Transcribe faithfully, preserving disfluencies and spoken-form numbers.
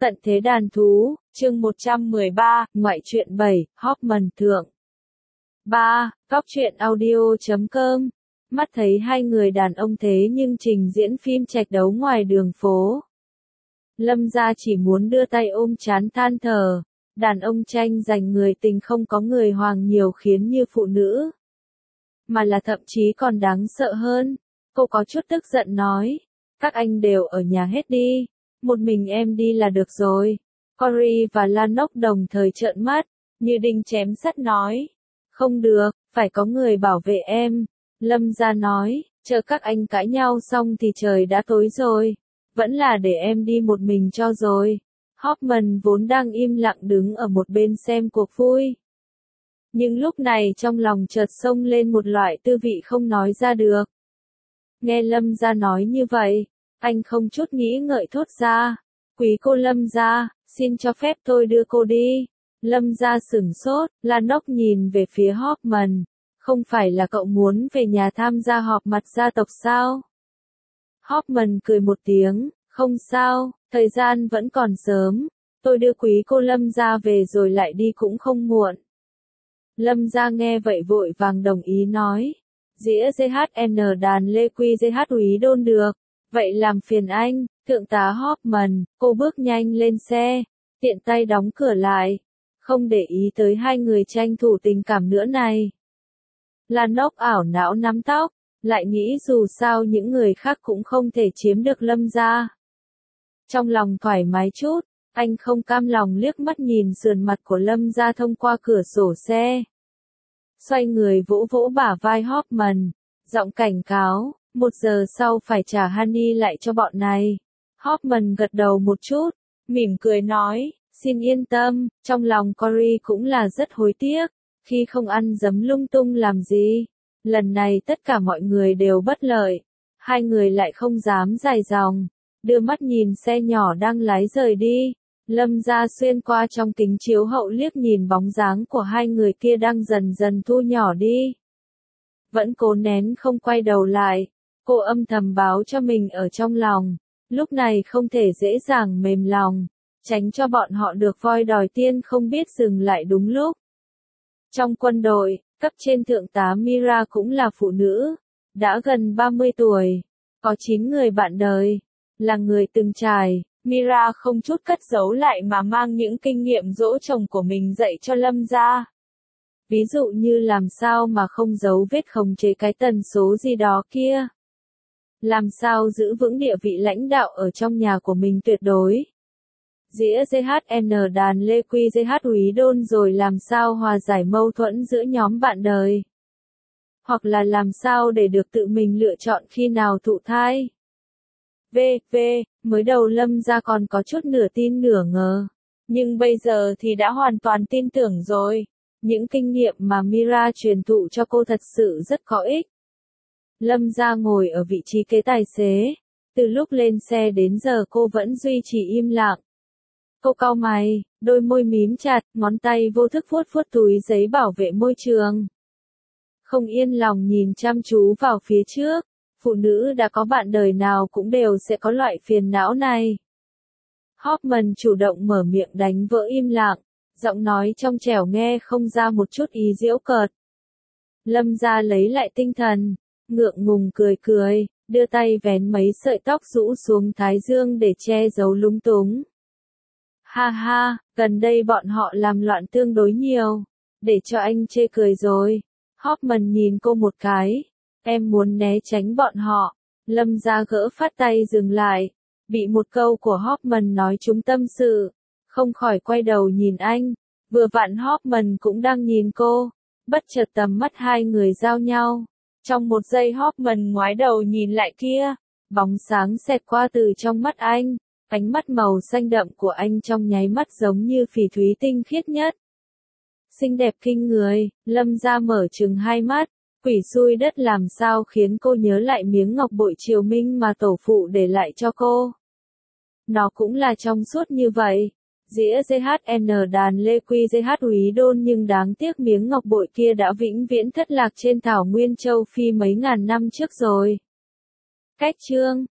Tận thế đàn thú, chương một trăm mười ba, ngoại truyện bảy, Hoffman thượng. ba. Góc truyện audio chấm com. Mắt thấy hai người đàn ông thế nhưng trình diễn phim trạch đấu ngoài đường phố. Lâm gia chỉ muốn đưa tay ôm trán than thở, đàn ông tranh giành người tình không có người hoàng nhiều khiến như phụ nữ. Mà là thậm chí còn đáng sợ hơn, cô có chút tức giận nói, các anh đều ở nhà hết đi. Một mình em đi là được rồi. Cory và Lanok đồng thời trợn mắt, như đinh chém sắt nói. Không được, phải có người bảo vệ em. Lâm gia nói, chờ các anh cãi nhau xong thì trời đã tối rồi. Vẫn là để em đi một mình cho rồi. Hoffman vốn đang im lặng đứng ở một bên xem cuộc vui. Nhưng lúc này trong lòng chợt xông lên một loại tư vị không nói ra được. Nghe Lâm gia nói như vậy, anh không chút nghĩ ngợi thốt ra, quý cô Lâm gia, xin cho phép tôi đưa cô đi. Lâm gia sửng sốt, Lanok nhìn về phía Hoffman, không phải là cậu muốn về nhà tham gia họp mặt gia tộc sao? Hoffman cười một tiếng, không sao, thời gian vẫn còn sớm, tôi đưa quý cô Lâm gia về rồi lại đi cũng không muộn. Lâm gia nghe vậy vội vàng đồng ý nói, dĩa giê hát en đàn lê quy giê hát úy đôn được. Vậy làm phiền anh, thượng tá Hoffman, cô bước nhanh lên xe, tiện tay đóng cửa lại, không để ý tới hai người tranh thủ tình cảm nữa này. Lanok ảo não nắm tóc, lại nghĩ dù sao những người khác cũng không thể chiếm được Lâm gia. Trong lòng thoải mái chút, anh không cam lòng liếc mắt nhìn sườn mặt của Lâm gia thông qua cửa sổ xe. Xoay người vỗ vỗ bả vai Hoffman, giọng cảnh cáo. Một giờ sau phải trả Honey lại cho bọn này. Hoffman gật đầu một chút, mỉm cười nói, xin yên tâm, trong lòng Cory cũng là rất hối tiếc, khi không ăn dấm lung tung làm gì. Lần này tất cả mọi người đều bất lợi, hai người lại không dám dài dòng, đưa mắt nhìn xe nhỏ đang lái rời đi. Lâm gia xuyên qua trong kính chiếu hậu liếc nhìn bóng dáng của hai người kia đang dần dần thu nhỏ đi. Vẫn cố nén không quay đầu lại. Cô âm thầm báo cho mình ở trong lòng, lúc này không thể dễ dàng mềm lòng, tránh cho bọn họ được voi đòi tiên không biết dừng lại đúng lúc. Trong quân đội, cấp trên thượng tá Mira cũng là phụ nữ, đã gần ba mươi tuổi, có chín người bạn đời, là người từng trải, Mira không chút cất giấu lại mà mang những kinh nghiệm dỗ chồng của mình dạy cho Lâm gia. Ví dụ như làm sao mà không giấu vết khống chế cái tần số gì đó kia. Làm sao giữ vững địa vị lãnh đạo ở trong nhà của mình tuyệt đối. Dĩa giê hát en đàn lê quy giê hát úy đôn rồi làm sao hòa giải mâu thuẫn giữa nhóm bạn đời. Hoặc là làm sao để được tự mình lựa chọn khi nào thụ thai. V. V. Mới đầu Lâm gia còn có chút nửa tin nửa ngờ. Nhưng bây giờ thì đã hoàn toàn tin tưởng rồi. Những kinh nghiệm mà Mira truyền thụ cho cô thật sự rất có ích. Lâm gia ngồi ở vị trí kế tài xế. Từ lúc lên xe đến giờ cô vẫn duy trì im lặng. Cô cau mày, đôi môi mím chặt, ngón tay vô thức vuốt vuốt túi giấy bảo vệ môi trường. Không yên lòng nhìn chăm chú vào phía trước. Phụ nữ đã có bạn đời nào cũng đều sẽ có loại phiền não này. Hoffman chủ động mở miệng đánh vỡ im lặng. Giọng nói trong trẻo nghe không ra một chút ý giễu cợt. Lâm gia lấy lại tinh thần. Ngượng ngùng cười cười, đưa tay vén mấy sợi tóc rũ xuống thái dương để che giấu lúng túng. Ha ha, gần đây bọn họ làm loạn tương đối nhiều, để cho anh chê cười rồi. Hoffman nhìn cô một cái, em muốn né tránh bọn họ. Lâm gia gỡ phát tay dừng lại, bị một câu của Hoffman nói trúng tâm sự, không khỏi quay đầu nhìn anh, vừa vặn Hoffman cũng đang nhìn cô, bất chợt tầm mắt hai người giao nhau. Trong một giây Hoffman ngoái đầu nhìn lại kia, bóng sáng xẹt qua từ trong mắt anh, ánh mắt màu xanh đậm của anh trong nháy mắt giống như phỉ thúy tinh khiết nhất. Xinh đẹp kinh người, Lâm gia mở trừng hai mắt, quỷ xui đất làm sao khiến cô nhớ lại miếng ngọc bội triều minh mà tổ phụ để lại cho cô. Nó cũng là trong suốt như vậy. Dĩa giê hát en đàn lê quy giê hát úy đôn nhưng đáng tiếc miếng ngọc bội kia đã vĩnh viễn thất lạc trên thảo nguyên châu Phi mấy ngàn năm trước rồi. Cách chương